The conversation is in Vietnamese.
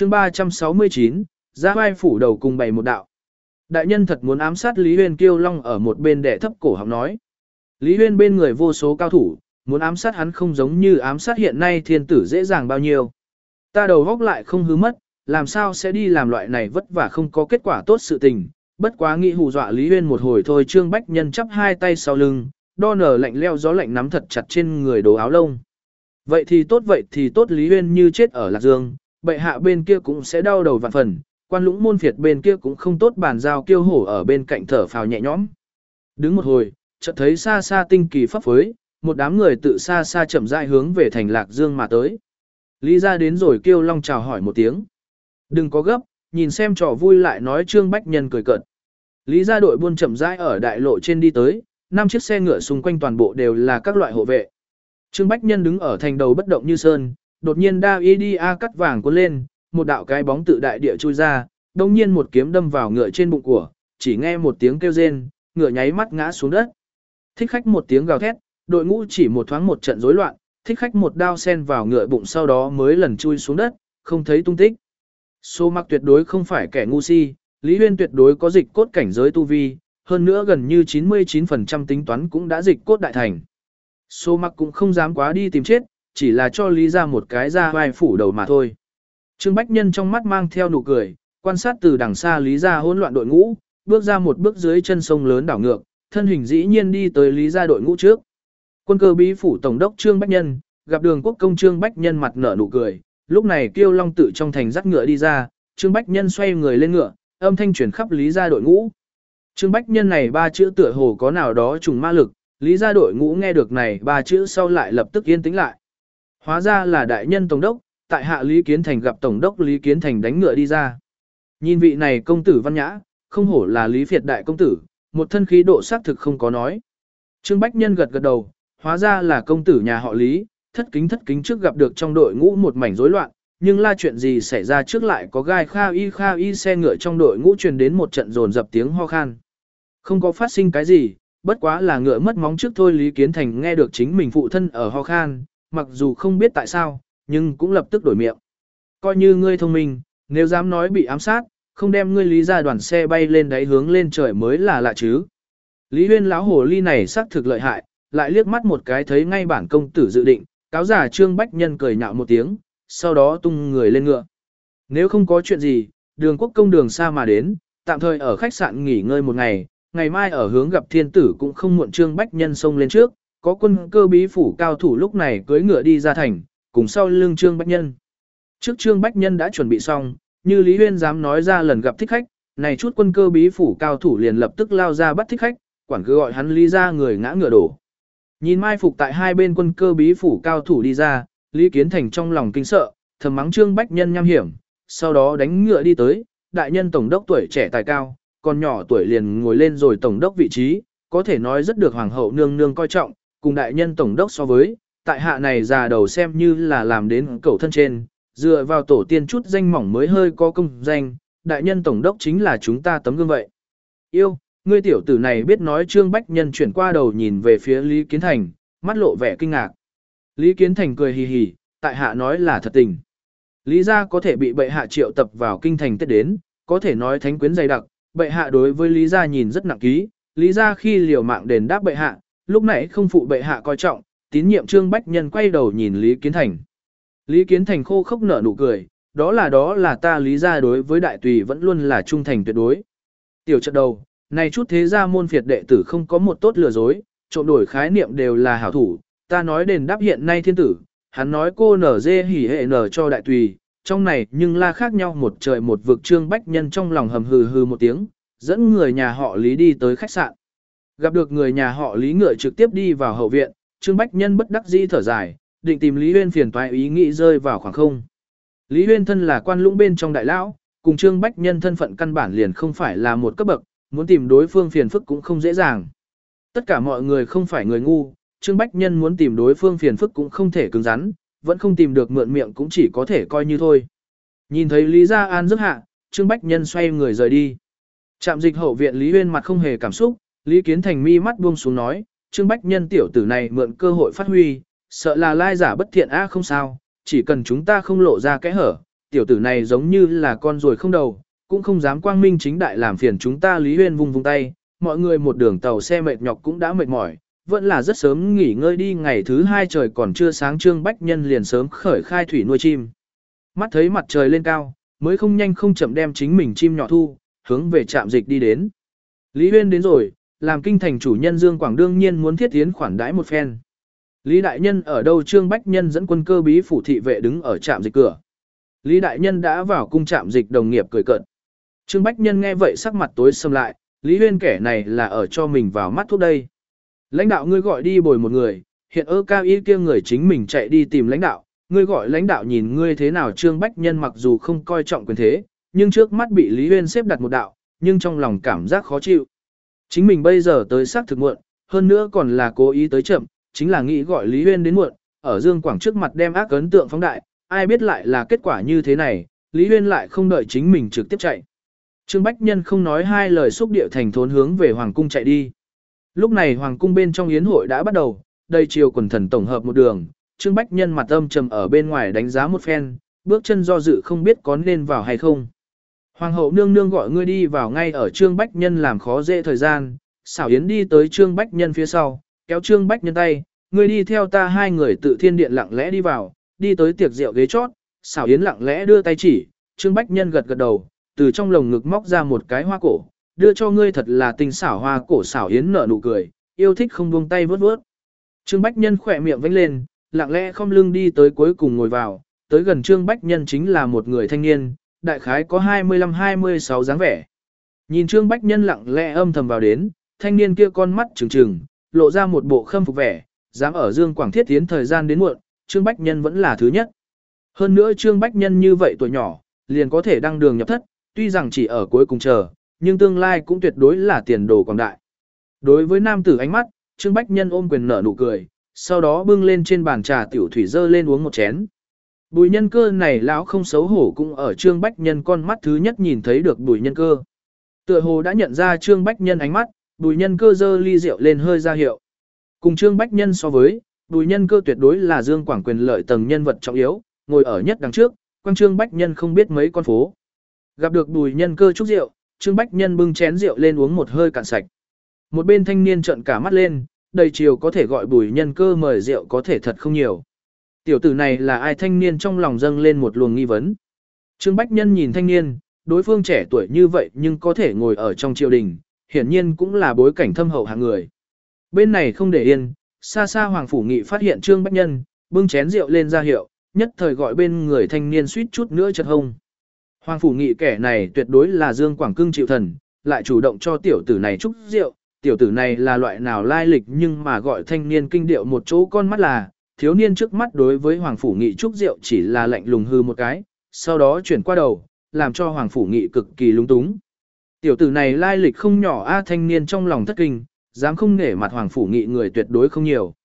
chương 369, ra vai phủ đầu cùng bày một đạo. Đại nhân thật muốn ám sát Lý Huyên, Kiêu Long ở một bên đẻ thấp cổ họng nói. Lý Huyên bên người vô số cao thủ, muốn ám sát hắn không giống như ám sát hiện nay thiên tử dễ dàng bao nhiêu. Ta đầu góc lại không hư mất, làm sao sẽ đi làm loại này vất vả không có kết quả tốt sự tình. Bất quá nghĩ hù dọa Lý Huyên một hồi thôi. Trương Bách Nhân chắp hai tay sau lưng, đo nở lạnh leo gió lạnh nắm thật chặt trên người đồ áo lông. Vậy thì tốt Lý Huyên như chết ở Lạc Dương, bệ hạ bên kia cũng sẽ đau đầu vạn phần, quan lũng môn phiệt bên kia cũng không tốt, bàn giao Kiêu Hổ ở bên cạnh thở phào nhẹ nhõm. Đứng một hồi, chợt thấy xa xa tinh kỳ pháp phối, một đám người tự xa xa chậm rãi hướng về thành Lạc Dương mà tới. Lý ra đến rồi, Kiêu Long chào hỏi một tiếng. Đừng có gấp, nhìn xem trò vui lại nói. Trương Bách Nhân cười cợt. Lý ra đội buôn chậm rãi ở đại lộ trên đi tới, 5 chiếc xe ngựa xung quanh toàn bộ đều là các loại hộ vệ. Trương Bách Nhân đứng ở thành đầu bất động như sơn, đột nhiên đa y đi a cắt vàng cuốn lên, một đạo cái bóng tự đại địa chui ra, đồng nhiên một kiếm đâm vào ngựa trên bụng của, chỉ nghe một tiếng kêu rên, ngựa nháy mắt ngã xuống đất. Thích khách một tiếng gào thét, đội ngũ chỉ một thoáng một trận rối loạn, thích khách một đao sen vào ngựa bụng sau đó mới lần chui xuống đất, không thấy tung tích. Số Mặc tuyệt đối không phải kẻ ngu si, Lý Huyên tuyệt đối có dịch cốt cảnh giới tu vi, hơn nữa gần như 99% tính toán cũng đã dịch cốt đại thành. Số Mặc cũng không dám quá đi tìm chết, chỉ là cho Lý ra một cái ra vai phủ đầu mà thôi. Trương Bách Nhân trong mắt mang theo nụ cười, quan sát từ đằng xa Lý ra hỗn loạn đội ngũ, bước ra một bước dưới chân sông lớn đảo ngược, thân hình dĩ nhiên đi tới Lý ra đội ngũ trước. Quân cơ bí phủ tổng đốc Trương Bách Nhân, gặp Đường Quốc công Trương Bách Nhân mặt nở nụ cười, lúc này Kiêu Long tự trong thành dắt ngựa đi ra, Trương Bách Nhân xoay người lên ngựa, âm thanh truyền khắp Lý ra đội ngũ. Trương Bách Nhân này ba chữ tựa hồ có nào đó trùng ma lực, Lý ra đội ngũ nghe được này ba chữ sau lại lập tức yên tĩnh lại. Hóa ra là đại nhân tổng đốc, tại hạ Lý Kiến Thành gặp tổng đốc Lý Kiến Thành đánh ngựa đi ra. Nhìn vị này công tử văn nhã, không hổ là Lý Việt đại công tử, một thân khí độ xác thực không có nói. Trương Bách Nhân gật gật đầu, hóa ra là công tử nhà họ Lý, thất kính trước gặp được trong đội ngũ một mảnh rối loạn, nhưng la chuyện gì xảy ra trước lại có gai kha y xe ngựa trong đội ngũ truyền đến một trận dồn dập tiếng ho khan. Không có phát sinh cái gì, bất quá là ngựa mất móng trước thôi. Lý Kiến Thành nghe được chính mình phụ thân ở ho khan, mặc dù không biết tại sao, nhưng cũng lập tức đổi miệng. Coi như ngươi thông minh, nếu dám nói bị ám sát, không đem ngươi Lý ra đoàn xe bay lên đáy hướng lên trời mới là lạ chứ. Lý Huyên lão hồ ly này xác thực lợi hại, lại liếc mắt một cái thấy ngay bản công tử dự định, cáo giả Trương Bách Nhân cười nhạo một tiếng, sau đó tung người lên ngựa. Nếu không có chuyện gì, Đường Quốc công đường xa mà đến, tạm thời ở khách sạn nghỉ ngơi một ngày, ngày mai ở hướng gặp thiên tử cũng không muộn. Trương Bách Nhân xông lên trước, có quân cơ bí phủ cao thủ lúc này cưỡi ngựa đi ra thành, cùng sau lưng Trương Bách Nhân. Trước Trương Bách Nhân đã chuẩn bị xong, như Lý Huyên dám nói ra lần gặp thích khách, này chút quân cơ bí phủ cao thủ liền lập tức lao ra bắt thích khách, quản cứ gọi hắn Lý ra người ngã ngựa đổ. Nhìn mai phục tại hai bên quân cơ bí phủ cao thủ đi ra, Lý Kiến Thành trong lòng kinh sợ, thầm mắng Trương Bách Nhân nham hiểm, sau đó đánh ngựa đi tới. Đại nhân tổng đốc tuổi trẻ tài cao, còn nhỏ tuổi liền ngồi lên rồi tổng đốc vị trí, có thể nói rất được hoàng hậu nương nương coi trọng, cùng đại nhân tổng đốc so với, tại hạ này già đầu xem như là làm đến cầu thân trên, dựa vào tổ tiên chút danh mỏng mới hơi có công danh, đại nhân tổng đốc chính là chúng ta tấm gương vậy. Yêu, ngươi tiểu tử này biết nói. Trương Bách Nhân chuyển qua đầu nhìn về phía Lý Kiến Thành, mắt lộ vẻ kinh ngạc. Lý Kiến Thành cười hì hì, tại hạ nói là thật tình. Lý gia có thể bị bệ hạ triệu tập vào kinh thành Tết đến, có thể nói thánh quyến dày đặc, bệ hạ đối với Lý gia nhìn rất nặng ký, Lý gia khi liều mạng đền đáp bệ hạ, lúc nãy không phụ bệ hạ coi trọng, tín nhiệm. Trương Bách Nhân quay đầu nhìn Lý Kiến Thành. Lý Kiến Thành khô khốc nở nụ cười, đó là ta Lý gia đối với đại tùy vẫn luôn là trung thành tuyệt đối. Tiểu trận đầu, này chút thế gia môn phiệt đệ tử không có một tốt lừa dối, trộn đổi khái niệm đều là hảo thủ, ta nói đền đáp hiện nay thiên tử, hắn nói cô nở dê hỉ hệ nở cho đại tùy, trong này nhưng la khác nhau một trời một vực. Trương Bách Nhân trong lòng hầm hừ hừ một tiếng, dẫn người nhà họ Lý đi tới khách sạn. Gặp được người nhà họ Lý ngựa trực tiếp đi vào hậu viện, Trương Bách Nhân bất đắc dĩ thở dài, định tìm Lý Huyên phiền toái ý nghĩ rơi vào khoảng không. Lý Huyên thân là quan lũng bên trong đại lão, cùng Trương Bách Nhân thân phận căn bản liền không phải là một cấp bậc, muốn tìm đối phương phiền phức cũng không dễ dàng. Tất cả mọi người không phải người ngu, Trương Bách Nhân muốn tìm đối phương phiền phức cũng không thể cứng rắn, vẫn không tìm được mượn miệng cũng chỉ có thể coi như thôi. Nhìn thấy Lý Gia An rước hạ, Trương Bách Nhân xoay người rời đi. Trạm dịch hậu viện Lý Huyên mặt không hề cảm xúc, Lý Kiến Thành mi mắt buông xuống nói, Trương Bách Nhân tiểu tử này mượn cơ hội phát huy, sợ là lai giả bất thiện không sao, chỉ cần chúng ta không lộ ra cái hở, tiểu tử này giống như là con ruồi không đầu, cũng không dám quang minh chính đại làm phiền chúng ta. Lý Huyên vung vung tay, mọi người một đường tàu xe mệt nhọc cũng đã mệt mỏi, vẫn là rất sớm nghỉ ngơi đi. Ngày thứ hai trời còn chưa sáng, Trương Bách Nhân liền sớm khởi khai thủy nuôi chim. Mắt thấy mặt trời lên cao, mới không nhanh không chậm đem chính mình chim nhỏ thu, hướng về trạm dịch đi đến. Lý Huyên đến rồi, làm kinh thành chủ nhân Dương Quảng đương nhiên muốn thiết tiến khoản đãi một phen. Lý Đại Nhân ở đâu? Trương Bách Nhân dẫn quân cơ bí phủ thị vệ đứng ở trạm dịch cửa. Lý Đại Nhân đã vào cung trạm dịch, đồng nghiệp cười cợt. Trương Bách Nhân nghe vậy sắc mặt tối sầm lại, Lý Huyên kẻ này là ở cho mình vào mắt thuốc đây. Lãnh đạo ngươi gọi đi bồi một người, hiện ở cao y kia người chính mình chạy đi tìm lãnh đạo, ngươi gọi lãnh đạo nhìn ngươi thế nào? Trương Bách Nhân mặc dù không coi trọng quyền thế, nhưng trước mắt bị Lý Huyên xếp đặt một đạo, nhưng trong lòng cảm giác khó chịu. Chính mình bây giờ tới xác thực muộn, hơn nữa còn là cố ý tới chậm, chính là nghĩ gọi Lý Huyên đến muộn, ở Dương Quảng trước mặt đem ác ấn tượng phóng đại, ai biết lại là kết quả như thế này, Lý Huyên lại không đợi chính mình trực tiếp chạy. Trương Bách Nhân không nói hai lời xúc điệu thành thốn hướng về Hoàng cung chạy đi. Lúc này Hoàng cung bên trong yến hội đã bắt đầu, đầy triều quần thần tổng hợp một đường, Trương Bách Nhân mặt âm trầm ở bên ngoài đánh giá một phen, bước chân do dự không biết có nên vào hay không. Hoàng hậu nương nương gọi ngươi đi vào. Ngay ở Trương Bách Nhân làm khó dễ thời gian, Xảo Yến đi tới Trương Bách Nhân phía sau, kéo Trương Bách Nhân tay, ngươi đi theo ta. Hai người tự thiên điện lặng lẽ đi vào, đi tới tiệc rượu ghế chót, Xảo Yến lặng lẽ đưa tay chỉ, Trương Bách Nhân gật gật đầu, từ trong lồng ngực móc ra một cái hoa cổ, đưa cho ngươi. Thật là tinh xảo hoa cổ. Xảo Yến nở nụ cười, yêu thích không buông tay vớt vớt. Trương Bách Nhân khỏe miệng vênh lên, lặng lẽ khom lưng đi tới cuối cùng ngồi vào, tới gần Trương Bách Nhân chính là một người thanh niên, đại khái có 25-26 dáng vẻ. Nhìn Trương Bách Nhân lặng lẽ âm thầm vào đến, thanh niên kia con mắt trừng trừng, lộ ra một bộ khâm phục vẻ, dám ở Dương Quảng thiết tiến thời gian đến muộn, Trương Bách Nhân vẫn là thứ nhất. Hơn nữa Trương Bách Nhân như vậy tuổi nhỏ, liền có thể đăng đường nhập thất, tuy rằng chỉ ở cuối cùng chờ, nhưng tương lai cũng tuyệt đối là tiền đồ quảng đại. Đối với nam tử ánh mắt, Trương Bách Nhân ôm quyền nở nụ cười, sau đó bưng lên trên bàn trà tiểu thủy dơ lên uống một chén. Bùi Nhân Cơ này lão không xấu hổ cũng ở Trương Bách Nhân con mắt thứ nhất nhìn thấy được Bùi Nhân Cơ. Tựa hồ đã nhận ra Trương Bách Nhân ánh mắt, Bùi Nhân Cơ dơ ly rượu lên hơi ra hiệu. Cùng Trương Bách Nhân so với, Bùi Nhân Cơ tuyệt đối là Dương Quảng quyền lợi tầng nhân vật trọng yếu, ngồi ở nhất đằng trước, quang Trương Bách Nhân không biết mấy con phố. Gặp được Bùi Nhân Cơ chúc rượu, Trương Bách Nhân bưng chén rượu lên uống một hơi cạn sạch. Một bên thanh niên trợn cả mắt lên, đầy chiều có thể gọi Bùi Nhân Cơ mời rượu có thể thật không nhiều. Tiểu tử này là ai? Thanh niên trong lòng dâng lên một luồng nghi vấn. Trương Bách Nhân nhìn thanh niên, đối phương trẻ tuổi như vậy nhưng có thể ngồi ở trong triều đình, hiển nhiên cũng là bối cảnh thâm hậu hạng người. Bên này không để yên, xa xa Hoàng Phủ Nghị phát hiện Trương Bách Nhân, bưng chén rượu lên ra hiệu, nhất thời gọi bên người thanh niên suýt chút nữa chật hông. Hoàng Phủ Nghị kẻ này tuyệt đối là Dương Quảng cưng chịu thần, lại chủ động cho tiểu tử này chúc rượu, tiểu tử này là loại nào lai lịch nhưng mà gọi thanh niên kinh điệu một chỗ con mắt là, thiếu niên trước mắt đối với Hoàng Phủ Nghị chúc rượu chỉ là lạnh lùng hư một cái, sau đó chuyển qua đầu, làm cho Hoàng Phủ Nghị cực kỳ lung túng. Tiểu tử này lai lịch không nhỏ a, thanh niên trong lòng thất kinh, dám không nể mặt Hoàng Phủ Nghị người tuyệt đối không nhiều.